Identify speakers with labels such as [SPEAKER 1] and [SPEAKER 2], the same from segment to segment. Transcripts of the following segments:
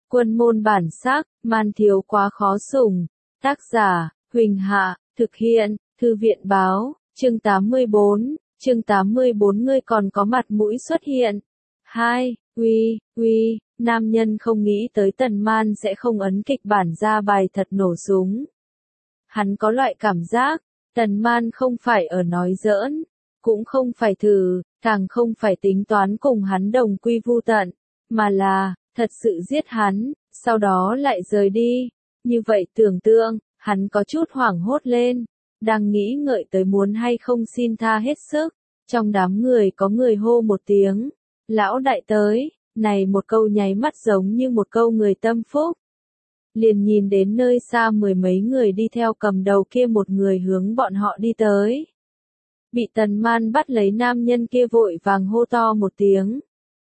[SPEAKER 1] Quân môn bản sắc, man thiếu quá khó sủng. Tác giả, Huỳnh Hạ, thực hiện, Thư viện báo, chương 84, chương 84 ngươi còn có mặt mũi xuất hiện. 2. Uy, nam nhân không nghĩ tới Tần Man sẽ không ấn kịch bản ra bài thật nổ súng. Hắn có loại cảm giác, Tần Man không phải ở nói giỡn, cũng không phải thử, càng không phải tính toán cùng hắn đồng quy vu tận, mà là, thật sự giết hắn, sau đó lại rời đi. Như vậy tưởng tượng, hắn có chút hoảng hốt lên, đang nghĩ ngợi tới muốn hay không xin tha hết sức. Trong đám người có người hô một tiếng, lão đại tới, này một câu nháy mắt giống như một câu người tâm phúc. Liền nhìn đến nơi xa mười mấy người đi theo cầm đầu kia một người hướng bọn họ đi tới. Bị Tần Man bắt lấy nam nhân kia vội vàng hô to một tiếng.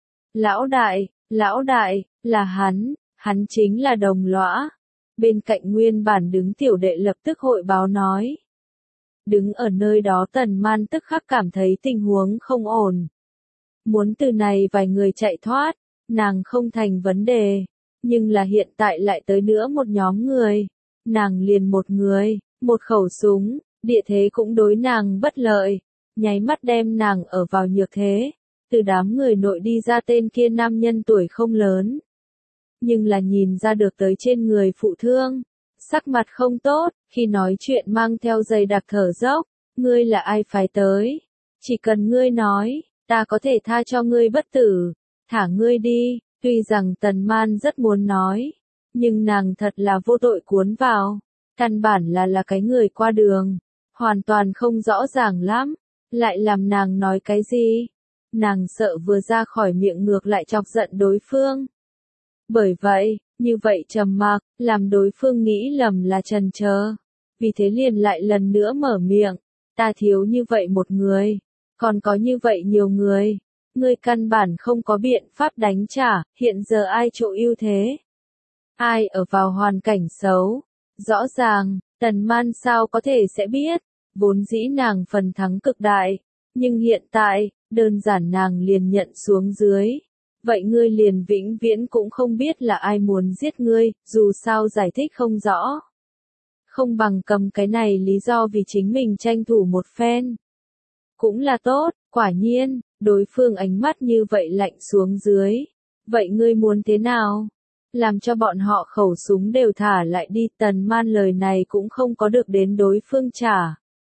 [SPEAKER 1] Lão đại, là hắn chính là Đồng Lõa. Bên cạnh nguyên bản đứng tiểu đệ lập tức hội báo nói. Đứng ở nơi đó Tần Man tức khắc cảm thấy tình huống không ổn. Muốn từ này vài người chạy thoát, nàng không thành vấn đề. Nhưng là hiện tại lại tới nữa một nhóm người. Nàng liền một người, một khẩu súng, địa thế cũng đối nàng bất lợi. Nháy mắt đem nàng ở vào nhược thế. Từ đám người nội đi ra tên kia nam nhân tuổi không lớn. Nhưng là nhìn ra được tới trên người phụ thương. Sắc mặt không tốt, khi nói chuyện mang theo dày đặc thở dốc. Ngươi là ai phái tới? Chỉ cần ngươi nói, ta có thể tha cho ngươi bất tử. Thả ngươi đi. Tuy rằng Tần Man rất muốn nói, nhưng nàng thật là vô tội cuốn vào. Căn bản là cái người qua đường. Hoàn toàn không rõ ràng lắm. Lại làm nàng nói cái gì? Nàng sợ vừa ra khỏi miệng ngược lại chọc giận đối phương. Bởi vậy, như vậy trầm mặc, làm đối phương nghĩ lầm là chần chờ. Vì thế liền lại lần nữa mở miệng. Ta thiếu như vậy một người. Còn có như vậy nhiều người. Ngươi căn bản không có biện pháp đánh trả, hiện giờ ai chỗ ưu thế? Ai ở vào hoàn cảnh xấu? Rõ ràng, Tần Man sao có thể sẽ biết, vốn dĩ nàng phần thắng cực đại, nhưng hiện tại, đơn giản nàng liền nhận xuống dưới. Vậy ngươi liền vĩnh viễn cũng không biết là ai muốn giết ngươi, dù sao giải thích không rõ. Không bằng cầm cái này lý do vì chính mình tranh thủ một phen. Cũng là tốt, quả nhiên. Đối phương ánh mắt như vậy lạnh xuống dưới. Vậy ngươi muốn thế nào? Làm cho bọn họ khẩu súng đều thả lại đi. Tần Man lời này cũng không có được đến đối phương trả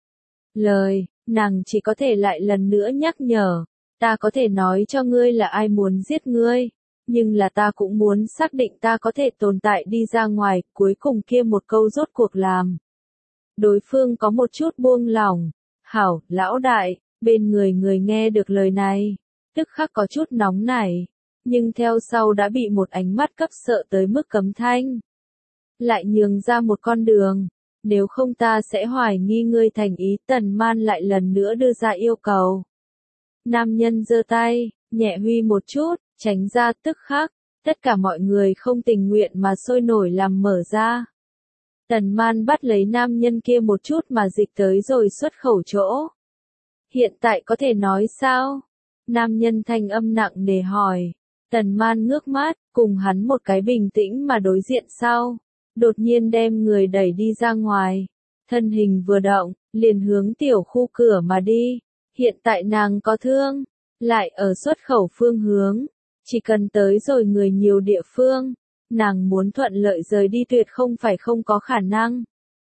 [SPEAKER 1] lời. Nàng chỉ có thể lại lần nữa nhắc nhở. Ta có thể nói cho ngươi là ai muốn giết ngươi. Nhưng là ta cũng muốn xác định ta có thể tồn tại đi ra ngoài. Cuối cùng kia một câu rốt cuộc làm. Đối phương có một chút buông lỏng. Hảo, lão đại. Bên người nghe được lời này, tức khắc có chút nóng nảy, nhưng theo sau đã bị một ánh mắt cấp sợ tới mức cấm thanh. Lại nhường ra một con đường, nếu không ta sẽ hoài nghi ngươi thành ý. Tần Man lại lần nữa đưa ra yêu cầu. Nam nhân giơ tay, nhẹ huy một chút, tránh ra tức khắc, tất cả mọi người không tình nguyện mà sôi nổi làm mở ra. Tần Man bắt lấy nam nhân kia một chút mà dịch tới rồi xuất khẩu chỗ. Hiện tại có thể nói sao? Nam nhân thanh âm nặng nề hỏi. Tần Man ngước mắt, cùng hắn một cái bình tĩnh mà đối diện sau. Đột nhiên đem người đẩy đi ra ngoài. Thân hình vừa động, liền hướng tiểu khu cửa mà đi. Hiện tại nàng có thương, lại ở xuất khẩu phương hướng. Chỉ cần tới rồi người nhiều địa phương. Nàng muốn thuận lợi rời đi tuyệt không phải không có khả năng.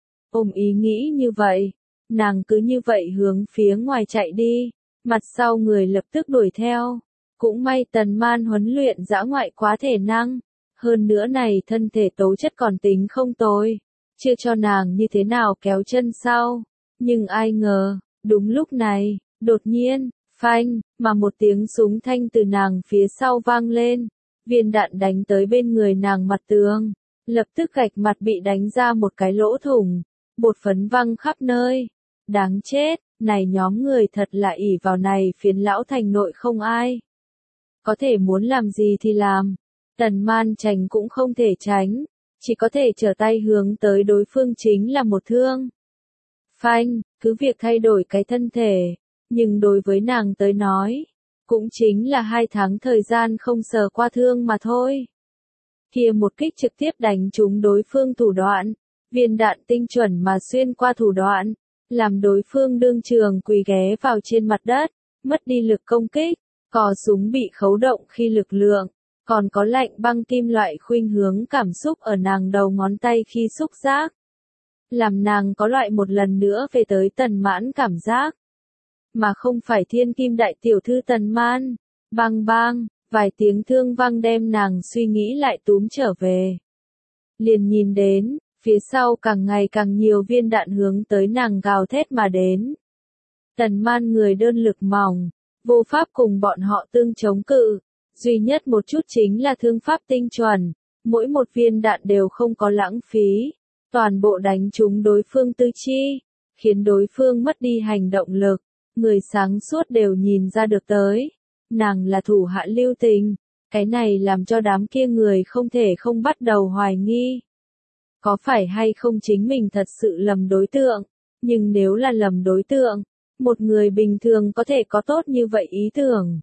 [SPEAKER 1] Ôm ý nghĩ như vậy. Nàng cứ như vậy hướng phía ngoài chạy đi, mặt sau người lập tức đuổi theo. Cũng may Tần Man huấn luyện dã ngoại quá thể năng, hơn nữa này thân thể tố chất còn tính không tồi, chưa cho nàng như thế nào kéo chân sau. Nhưng ai ngờ, đúng lúc này, đột nhiên, phanh, mà một tiếng súng thanh từ nàng phía sau vang lên, viên đạn đánh tới bên người nàng mặt tường, lập tức gạch mặt bị đánh ra một cái lỗ thủng, bột phấn văng khắp nơi. Đáng chết, này nhóm người thật là ỷ vào này phiến lão thành nội không ai. Có thể muốn làm gì thì làm. Tần Man tránh cũng không thể tránh. Chỉ có thể trở tay hướng tới đối phương chính là một thương. Phanh, cứ việc thay đổi cái thân thể. Nhưng đối với nàng tới nói. Cũng chính là 2 tháng thời gian không sờ qua thương mà thôi. Kia một kích trực tiếp đánh trúng đối phương thủ đoạn, viên đạn tinh chuẩn mà xuyên qua thủ đoạn, làm đối phương đương trường quỳ ghé vào trên mặt đất, mất đi lực công kích, cò súng bị khấu động khi lực lượng, còn có lạnh băng kim loại khuynh hướng cảm xúc ở nàng đầu ngón tay khi xúc giác. Làm nàng có loại một lần nữa về tới Tần Mãn cảm giác. Mà không phải thiên kim đại tiểu thư Tần Man. Bang bang, vài tiếng thương vang đem nàng suy nghĩ lại túm trở về. Liền nhìn đến, phía sau càng ngày càng nhiều viên đạn hướng tới nàng gào thét mà đến. Tần Man người đơn lực mỏng, vô pháp cùng bọn họ tương chống cự. Duy nhất một chút chính là thương pháp tinh chuẩn, mỗi một viên đạn đều không có lãng phí, toàn bộ đánh trúng đối phương tư chi, khiến đối phương mất đi hành động lực, người sáng suốt đều nhìn ra được tới. Nàng là thủ hạ lưu tình, cái này làm cho đám kia người không thể không bắt đầu hoài nghi. Có phải hay không chính mình thật sự lầm đối tượng, nhưng nếu là lầm đối tượng, một người bình thường có thể có tốt như vậy ý tưởng.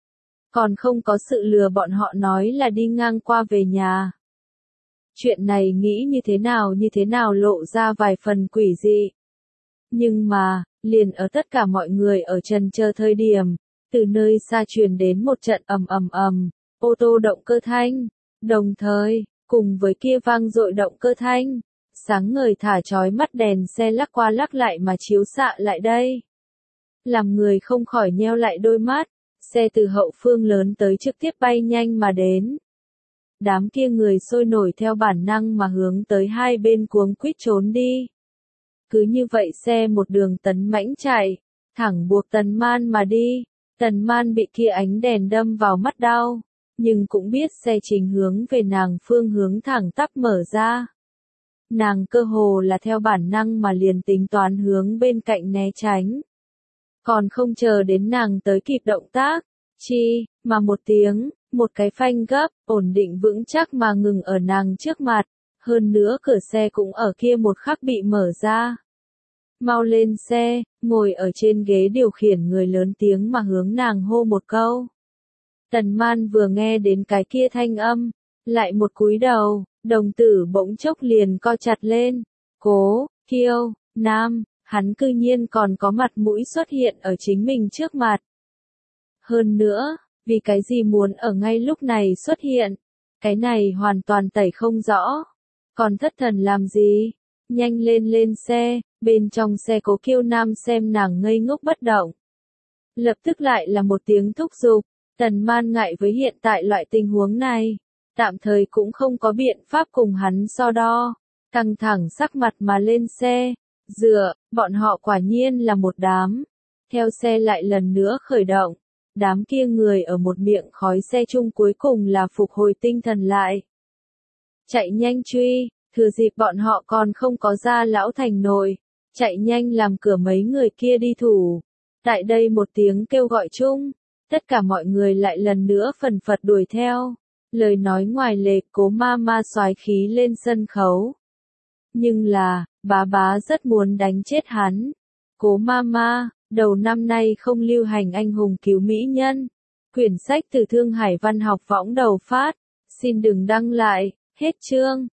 [SPEAKER 1] Còn không có sự lừa bọn họ nói là đi ngang qua về nhà. Chuyện này nghĩ như thế nào lộ ra vài phần quỷ dị. Nhưng mà, liền ở tất cả mọi người ở trần chờ thời điểm, từ nơi xa truyền đến một trận ầm ầm ầm, ô tô động cơ thanh, đồng thời, cùng với kia vang dội động cơ thanh, sáng ngời thả chói mắt đèn xe lắc qua lắc lại mà chiếu xạ lại đây. Làm người không khỏi nheo lại đôi mắt. Xe từ hậu phương lớn tới trực tiếp bay nhanh mà đến. Đám kia người sôi nổi theo bản năng mà hướng tới hai bên cuống quýt trốn đi. Cứ như vậy xe một đường tấn mãnh chạy, thẳng buộc Tần Man mà đi. Tần Man bị kia ánh đèn đâm vào mắt đau, nhưng cũng biết xe trình hướng về nàng phương hướng thẳng tắp mở ra. Nàng cơ hồ là theo bản năng mà liền tính toán hướng bên cạnh né tránh. Còn không chờ đến nàng tới kịp động tác, mà một tiếng, một cái phanh gấp, ổn định vững chắc mà ngừng ở nàng trước mặt, hơn nữa cửa xe cũng ở kia một khắc bị mở ra. Mau lên xe, ngồi ở trên ghế điều khiển người lớn tiếng mà hướng nàng hô một câu. Tần Man vừa nghe đến cái kia thanh âm, lại một cúi đầu, đồng tử bỗng chốc liền co chặt lên, Cố, Kiêu, Nam. Hắn cư nhiên còn có mặt mũi xuất hiện ở chính mình trước mặt. Hơn nữa, vì cái gì muốn ở ngay lúc này xuất hiện, cái này hoàn toàn tẩy không rõ. Còn thất thần làm gì? Nhanh lên xe, bên trong xe Cố Kiêu Nam xem nàng ngây ngốc bất động. Lập tức lại là một tiếng thúc giục, Tần Man ngại với hiện tại loại tình huống này, tạm thời cũng không có biện pháp cùng hắn so đo, căng thẳng sắc mặt mà lên xe. Bọn họ quả nhiên là một đám. Theo xe lại lần nữa khởi động, đám kia người ở một miệng khói xe chung cuối cùng là phục hồi tinh thần lại. Chạy nhanh truy, thừa dịp bọn họ còn không có ra lão thành nội, chạy nhanh làm cửa mấy người kia đi thủ. Tại đây một tiếng kêu gọi chung, tất cả mọi người lại lần nữa phần phật đuổi theo. Lời nói ngoài lề Cố ma soái khí lên sân khấu. Nhưng là, bá rất muốn đánh chết hắn. Cố ma, đầu năm nay không lưu hành anh hùng cứu mỹ nhân. Quyển sách từ Thương Hải Văn học võng đầu phát. Xin đừng đăng lại, hết chương.